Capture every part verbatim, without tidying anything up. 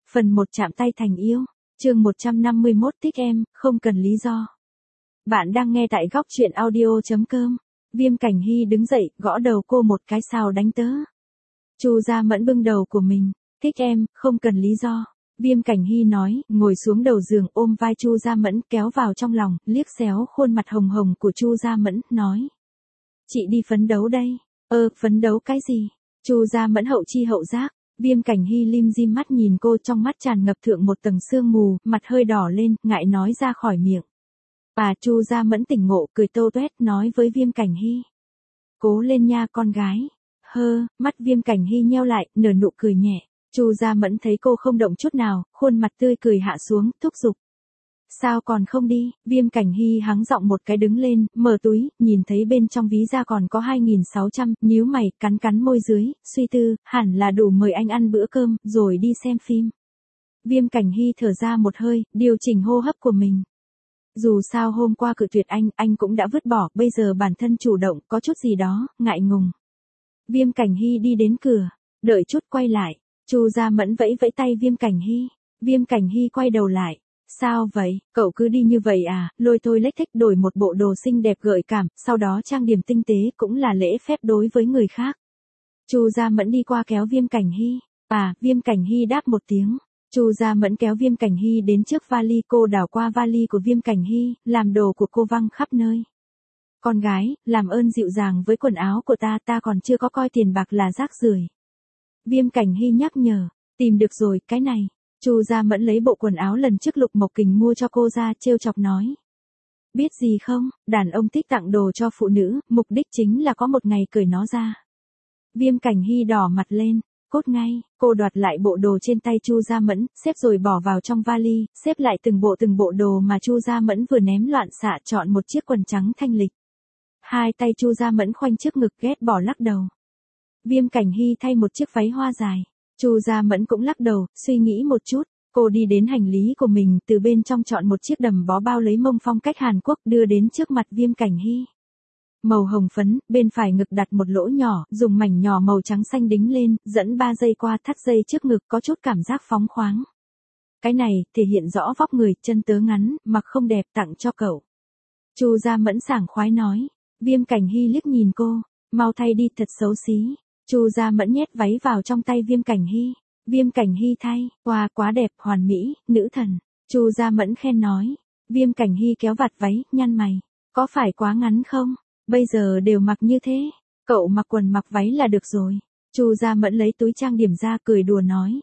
Phần một chạm tay thành yêu. Chương một trăm năm mươi mốt thích em, không cần lý do. Bạn đang nghe tại góc truyện audio chấm com. Viêm Cảnh Hy đứng dậy, gõ đầu cô một cái sao đánh tớ. Chu Gia Mẫn bưng đầu của mình. Thích em, không cần lý do. Viêm Cảnh Hy nói, ngồi xuống đầu giường ôm vai Chu Gia Mẫn kéo vào trong lòng, liếc xéo khuôn mặt hồng hồng của Chu Gia Mẫn, nói. Chị đi phấn đấu đây. Ơ, phấn đấu cái gì? Chu Gia Mẫn hậu chi hậu giác. Viêm Cảnh Hy lim dim mắt nhìn cô, trong mắt tràn ngập thượng một tầng sương mù, mặt hơi đỏ lên, ngại nói ra khỏi miệng. Bà Chu Gia Mẫn tỉnh ngộ, cười tô toét nói với Viêm Cảnh Hy. Cố lên nha con gái. Hơ, mắt Viêm Cảnh Hy nheo lại, nở nụ cười nhẹ. Chu Gia Mẫn thấy cô không động chút nào, khuôn mặt tươi cười hạ xuống, thúc giục. Sao còn không đi? Viêm Cảnh Hy hắng giọng một cái đứng lên, mở túi, nhìn thấy bên trong ví da còn có hai nghìn sáu trăm, nhíu mày, cắn cắn môi dưới, suy tư, hẳn là đủ mời anh ăn bữa cơm, rồi đi xem phim. Viêm Cảnh Hy thở ra một hơi, điều chỉnh hô hấp của mình. Dù sao hôm qua cự tuyệt anh, anh cũng đã vứt bỏ, bây giờ bản thân chủ động, có chút gì đó, ngại ngùng. Viêm Cảnh Hy đi đến cửa, đợi chút quay lại, Chu Gia Mẫn vẫy vẫy tay Viêm Cảnh Hy. Viêm Cảnh Hy quay đầu lại. Sao vậy, cậu cứ đi như vậy à? Lôi thôi lếch thếch đổi một bộ đồ xinh đẹp gợi cảm, sau đó trang điểm tinh tế cũng là lễ phép đối với người khác. Chu Gia Mẫn đi qua kéo Viêm Cảnh Hy. À, Viêm Cảnh Hy đáp một tiếng. Chu Gia Mẫn kéo Viêm Cảnh Hy đến trước vali, cô đảo qua vali của Viêm Cảnh Hy, làm đồ của cô văng khắp nơi. Con gái, làm ơn dịu dàng với quần áo của ta, ta còn chưa có coi tiền bạc là rác rưởi. Viêm Cảnh Hy nhắc nhở, tìm được rồi, cái này. Chu Gia Mẫn lấy bộ quần áo lần trước Lục Mộc Kình mua cho cô ra, trêu chọc nói. Biết gì không, đàn ông thích tặng đồ cho phụ nữ, mục đích chính là có một ngày cởi nó ra. Viêm Cảnh Hy đỏ mặt lên, cốt ngay, cô đoạt lại bộ đồ trên tay Chu Gia Mẫn, xếp rồi bỏ vào trong vali, xếp lại từng bộ từng bộ đồ mà Chu Gia Mẫn vừa ném loạn xạ, chọn một chiếc quần trắng thanh lịch. Hai tay Chu Gia Mẫn khoanh trước ngực, ghét bỏ lắc đầu. Viêm Cảnh Hy thay một chiếc váy hoa dài. Chu Gia Mẫn cũng lắc đầu, suy nghĩ một chút, cô đi đến hành lý của mình, từ bên trong chọn một chiếc đầm bó bao lấy mông phong cách Hàn Quốc đưa đến trước mặt Viêm Cảnh Hy. Màu hồng phấn, bên phải ngực đặt một lỗ nhỏ, dùng mảnh nhỏ màu trắng xanh đính lên, dẫn ba dây qua thắt dây trước ngực, có chút cảm giác phóng khoáng. Cái này, thể hiện rõ vóc người, chân tớ ngắn, mặc không đẹp, tặng cho cậu. Chu Gia Mẫn sảng khoái nói. Viêm Cảnh Hy liếc nhìn cô, mau thay đi, thật xấu xí. Chu Gia Mẫn nhét váy vào trong tay Viêm Cảnh Hy. Viêm Cảnh Hy thay, wow, quá đẹp, hoàn mỹ, nữ thần. Chu Gia Mẫn khen nói. Viêm Cảnh Hy kéo vạt váy, nhăn mày. Có phải quá ngắn không? Bây giờ đều mặc như thế. Cậu mặc quần mặc váy là được rồi. Chu Gia Mẫn lấy túi trang điểm ra, cười đùa nói.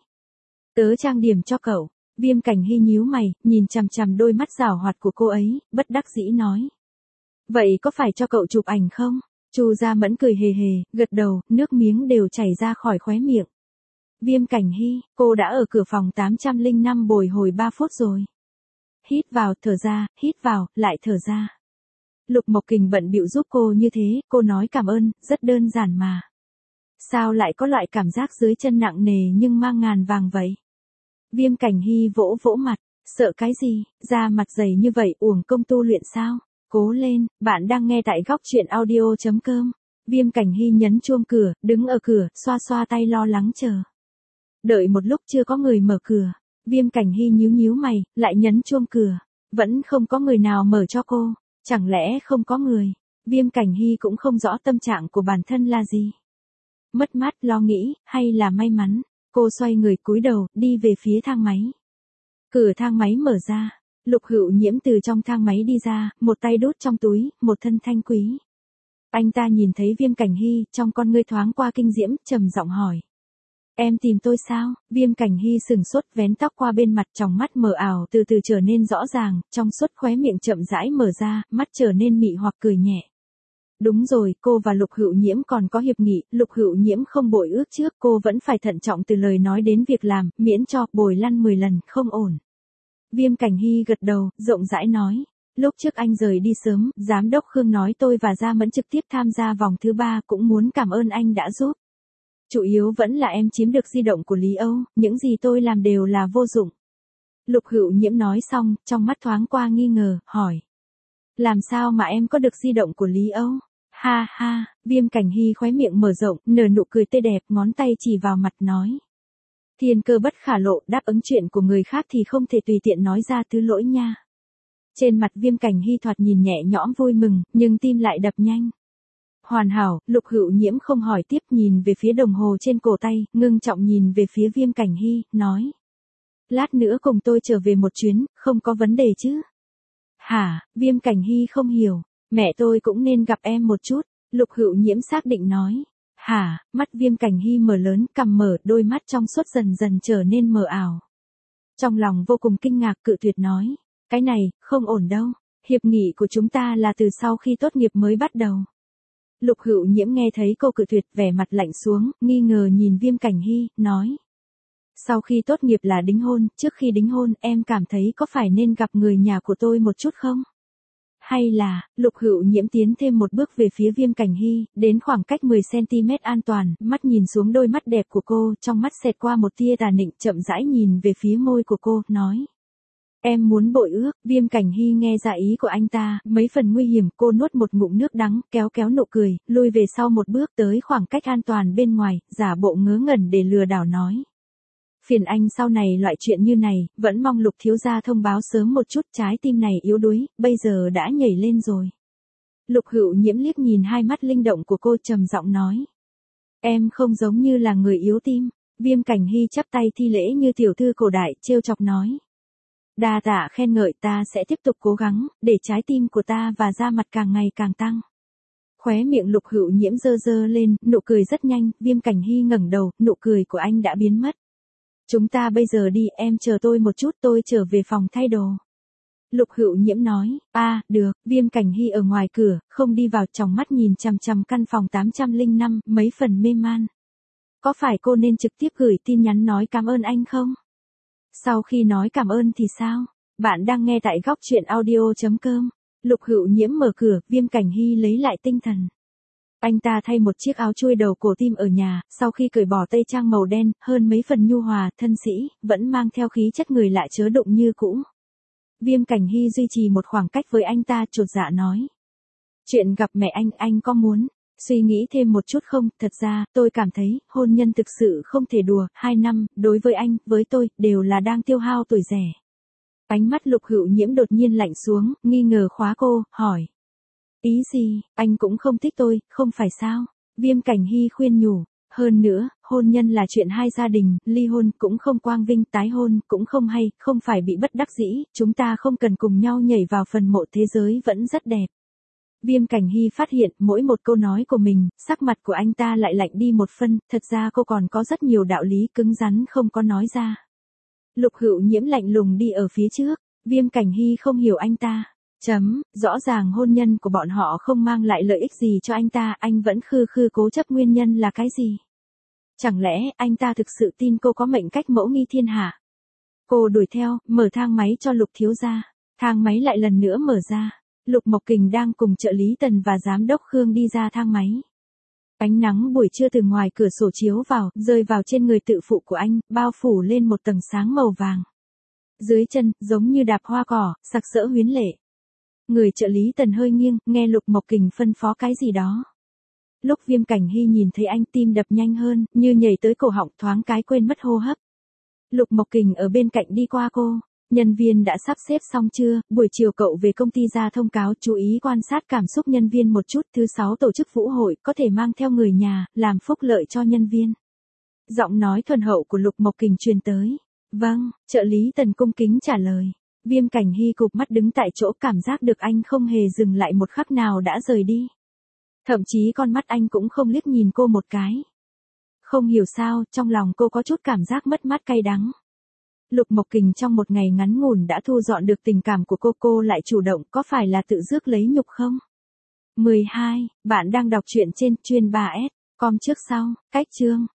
Tớ trang điểm cho cậu. Viêm Cảnh Hy nhíu mày, nhìn chằm chằm đôi mắt giảo hoạt của cô ấy, bất đắc dĩ nói. Vậy có phải cho cậu chụp ảnh không? Chu Gia Mẫn cười hề hề, gật đầu, nước miếng đều chảy ra khỏi khóe miệng. Viêm Cảnh Hy, cô đã ở cửa phòng tám trăm lẻ năm bồi hồi ba phút rồi. Hít vào, thở ra, hít vào, lại thở ra. Lục Mộc Kình bận bịu giúp cô như thế, cô nói cảm ơn, rất đơn giản mà. Sao lại có loại cảm giác dưới chân nặng nề nhưng mang ngàn vàng vậy? Viêm Cảnh Hy vỗ vỗ mặt, sợ cái gì, da mặt dày như vậy uổng công tu luyện sao? Cố lên, bạn đang nghe tại góc truyện audio chấm com. Viêm Cảnh Hy nhấn chuông cửa, đứng ở cửa, xoa xoa tay lo lắng chờ. Đợi một lúc chưa có người mở cửa. Viêm Cảnh Hy nhíu nhíu mày, lại nhấn chuông cửa. Vẫn không có người nào mở cho cô. Chẳng lẽ không có người? Viêm Cảnh Hy cũng không rõ tâm trạng của bản thân là gì. Mất mát, lo nghĩ, hay là may mắn. Cô xoay người cúi đầu, đi về phía thang máy. Cửa thang máy mở ra. Lục Hữu Nhiễm từ trong thang máy đi ra, một tay đút trong túi, một thân thanh quý. Anh ta nhìn thấy Viêm Cảnh Hy, trong con ngươi thoáng qua kinh diễm, trầm giọng hỏi. Em tìm tôi sao? Viêm Cảnh Hy sừng sốt, vén tóc qua bên mặt, tròng mắt mờ ảo từ từ trở nên rõ ràng, trong suốt khóe miệng chậm rãi mở ra, mắt trở nên mị hoặc cười nhẹ. Đúng rồi, cô và Lục Hữu Nhiễm còn có hiệp nghị, Lục Hữu Nhiễm không bội ước trước, cô vẫn phải thận trọng từ lời nói đến việc làm, miễn cho bồi lăn mười lần, không ổn. Viêm Cảnh Hy gật đầu, rộng rãi nói. Lúc trước anh rời đi sớm, giám đốc Khương nói tôi và Gia Mẫn trực tiếp tham gia vòng thứ ba, cũng muốn cảm ơn anh đã giúp. Chủ yếu vẫn là em chiếm được di động của Lý Âu, những gì tôi làm đều là vô dụng. Lục Hữu Nhiễm nói xong, trong mắt thoáng qua nghi ngờ, hỏi. Làm sao mà em có được di động của Lý Âu? Ha ha, Viêm Cảnh Hy khóe miệng mở rộng, nở nụ cười tươi đẹp, ngón tay chỉ vào mặt nói. Thiên cơ bất khả lộ, đáp ứng chuyện của người khác thì không thể tùy tiện nói ra thứ lỗi nha. Trên mặt Viêm Cảnh Hy thoạt nhìn nhẹ nhõm vui mừng, nhưng tim lại đập nhanh. Hoàn hảo, Lục Hữu Nhiễm không hỏi tiếp, nhìn về phía đồng hồ trên cổ tay, ngưng trọng nhìn về phía Viêm Cảnh Hy, nói. Lát nữa cùng tôi trở về một chuyến, không có vấn đề chứ? Hả? Viêm Cảnh Hy không hiểu. Mẹ tôi cũng nên gặp em một chút. Lục Hữu Nhiễm xác định nói. Hả? Mắt Viêm Cảnh Hy mở lớn, cằm mở, đôi mắt trong suốt dần dần trở nên mờ ảo. Trong lòng vô cùng kinh ngạc, cự tuyệt nói. Cái này, không ổn đâu. Hiệp nghị của chúng ta là từ sau khi tốt nghiệp mới bắt đầu. Lục Hữu Nhiễm nghe thấy cô cự tuyệt, vẻ mặt lạnh xuống, nghi ngờ nhìn Viêm Cảnh Hy, nói. Sau khi tốt nghiệp là đính hôn, trước khi đính hôn em cảm thấy có phải nên gặp người nhà của tôi một chút không? Hay là, Lục Hữu Nhiễm tiến thêm một bước về phía Viêm Cảnh Hy, đến khoảng cách mười xăng-ti-mét an toàn, mắt nhìn xuống đôi mắt đẹp của cô, trong mắt xẹt qua một tia tà nịnh, chậm rãi nhìn về phía môi của cô, nói. Em muốn bội ước. Viêm Cảnh Hy nghe ra ý của anh ta, mấy phần nguy hiểm, cô nuốt một ngụm nước đắng, kéo kéo nụ cười, lui về sau một bước tới khoảng cách an toàn bên ngoài, giả bộ ngớ ngẩn để lừa đảo nói. Phiền anh sau này loại chuyện như này, vẫn mong Lục thiếu gia thông báo sớm một chút, trái tim này yếu đuối, bây giờ đã nhảy lên rồi. Lục Hữu Nhiễm liếc nhìn hai mắt linh động của cô, trầm giọng nói. Em không giống như là người yếu tim. Viêm Cảnh Hy chắp tay thi lễ như tiểu thư cổ đại, trêu chọc nói. Đa tạ khen ngợi, ta sẽ tiếp tục cố gắng, để trái tim của ta và da mặt càng ngày càng tăng. Khóe miệng Lục Hữu Nhiễm dơ dơ lên, nụ cười rất nhanh, Viêm Cảnh Hy ngẩng đầu, nụ cười của anh đã biến mất. Chúng ta bây giờ đi, em chờ tôi một chút, tôi trở về phòng thay đồ. Lục Hữu Nhiễm nói. A, à, được. Viêm Cảnh Hy ở ngoài cửa, không đi vào, tròng mắt nhìn chằm chằm căn phòng tám trăm lẻ năm, mấy phần mê man. Có phải cô nên trực tiếp gửi tin nhắn nói cảm ơn anh không? Sau khi nói cảm ơn thì sao? Bạn đang nghe tại góc truyện audio chấm com. Lục Hữu Nhiễm mở cửa, Viêm Cảnh Hy lấy lại tinh thần. Anh ta thay một chiếc áo chui đầu cổ tim ở nhà, sau khi cởi bỏ tây trang màu đen, hơn mấy phần nhu hòa, thân sĩ, vẫn mang theo khí chất người lạ chớ đụng như cũ. Viêm Cảnh Hy duy trì một khoảng cách với anh ta, chột dạ nói. Chuyện gặp mẹ anh, anh có muốn suy nghĩ thêm một chút không? Thật ra, tôi cảm thấy, hôn nhân thực sự không thể đùa, hai năm, đối với anh, với tôi, đều là đang tiêu hao tuổi rẻ. Ánh mắt Lục Hữu Nhiễm đột nhiên lạnh xuống, nghi ngờ khóa cô, hỏi. Ý gì, anh cũng không thích tôi, không phải sao? Viêm Cảnh Hy khuyên nhủ. Hơn nữa, hôn nhân là chuyện hai gia đình, ly hôn cũng không quang vinh, tái hôn cũng không hay, không phải bị bất đắc dĩ, chúng ta không cần cùng nhau nhảy vào phần mộ, thế giới vẫn rất đẹp. Viêm Cảnh Hy phát hiện, mỗi một câu nói của mình, sắc mặt của anh ta lại lạnh đi một phân, thật ra cô còn có rất nhiều đạo lý cứng rắn không có nói ra. Lục Hữu Nhiễm lạnh lùng đi ở phía trước, Viêm Cảnh Hy không hiểu anh ta. Chấm, rõ ràng hôn nhân của bọn họ không mang lại lợi ích gì cho anh ta, anh vẫn khư khư cố chấp, nguyên nhân là cái gì? Chẳng lẽ anh ta thực sự tin cô có mệnh cách mẫu nghi thiên hạ? Cô đuổi theo, mở thang máy cho Lục thiếu gia. Thang máy lại lần nữa mở ra. Lục Mộc Kình đang cùng trợ lý Tần và giám đốc Khương đi ra thang máy. Ánh nắng buổi trưa từ ngoài cửa sổ chiếu vào, rơi vào trên người tự phụ của anh, bao phủ lên một tầng sáng màu vàng. Dưới chân, giống như đạp hoa cỏ, sặc sỡ huyến lệ. Người trợ lý Tần hơi nghiêng, nghe Lục Mộc Kình phân phó cái gì đó. Lúc Viêm Cảnh Hy nhìn thấy anh, tim đập nhanh hơn, như nhảy tới cổ họng, thoáng cái quên mất hô hấp. Lục Mộc Kình ở bên cạnh đi qua cô. Nhân viên đã sắp xếp xong chưa? Buổi chiều cậu về công ty ra thông cáo, chú ý quan sát cảm xúc nhân viên một chút. Thứ sáu tổ chức vũ hội, có thể mang theo người nhà, làm phúc lợi cho nhân viên. Giọng nói thuần hậu của Lục Mộc Kình truyền tới. Vâng, trợ lý Tần cung kính trả lời. Viêm Cảnh Hy cụp mắt đứng tại chỗ, cảm giác được anh không hề dừng lại một khắc nào đã rời đi. Thậm chí con mắt anh cũng không liếc nhìn cô một cái. Không hiểu sao, trong lòng cô có chút cảm giác mất mát cay đắng. Lục Mộc Kình trong một ngày ngắn ngủn đã thu dọn được tình cảm của cô, cô lại chủ động, có phải là tự rước lấy nhục không? mười hai, bạn đang đọc truyện trên chuyên ba S, com trước sau, cách chương.